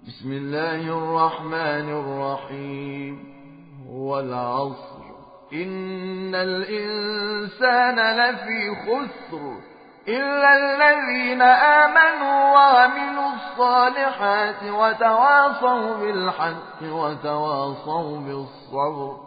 بسم الله الرحمن الرحيم. والعصر إن الإنسان لفي خسر إلا الذين آمنوا وعملوا الصالحات وتواصوا بالحق وتواصوا بالصبر.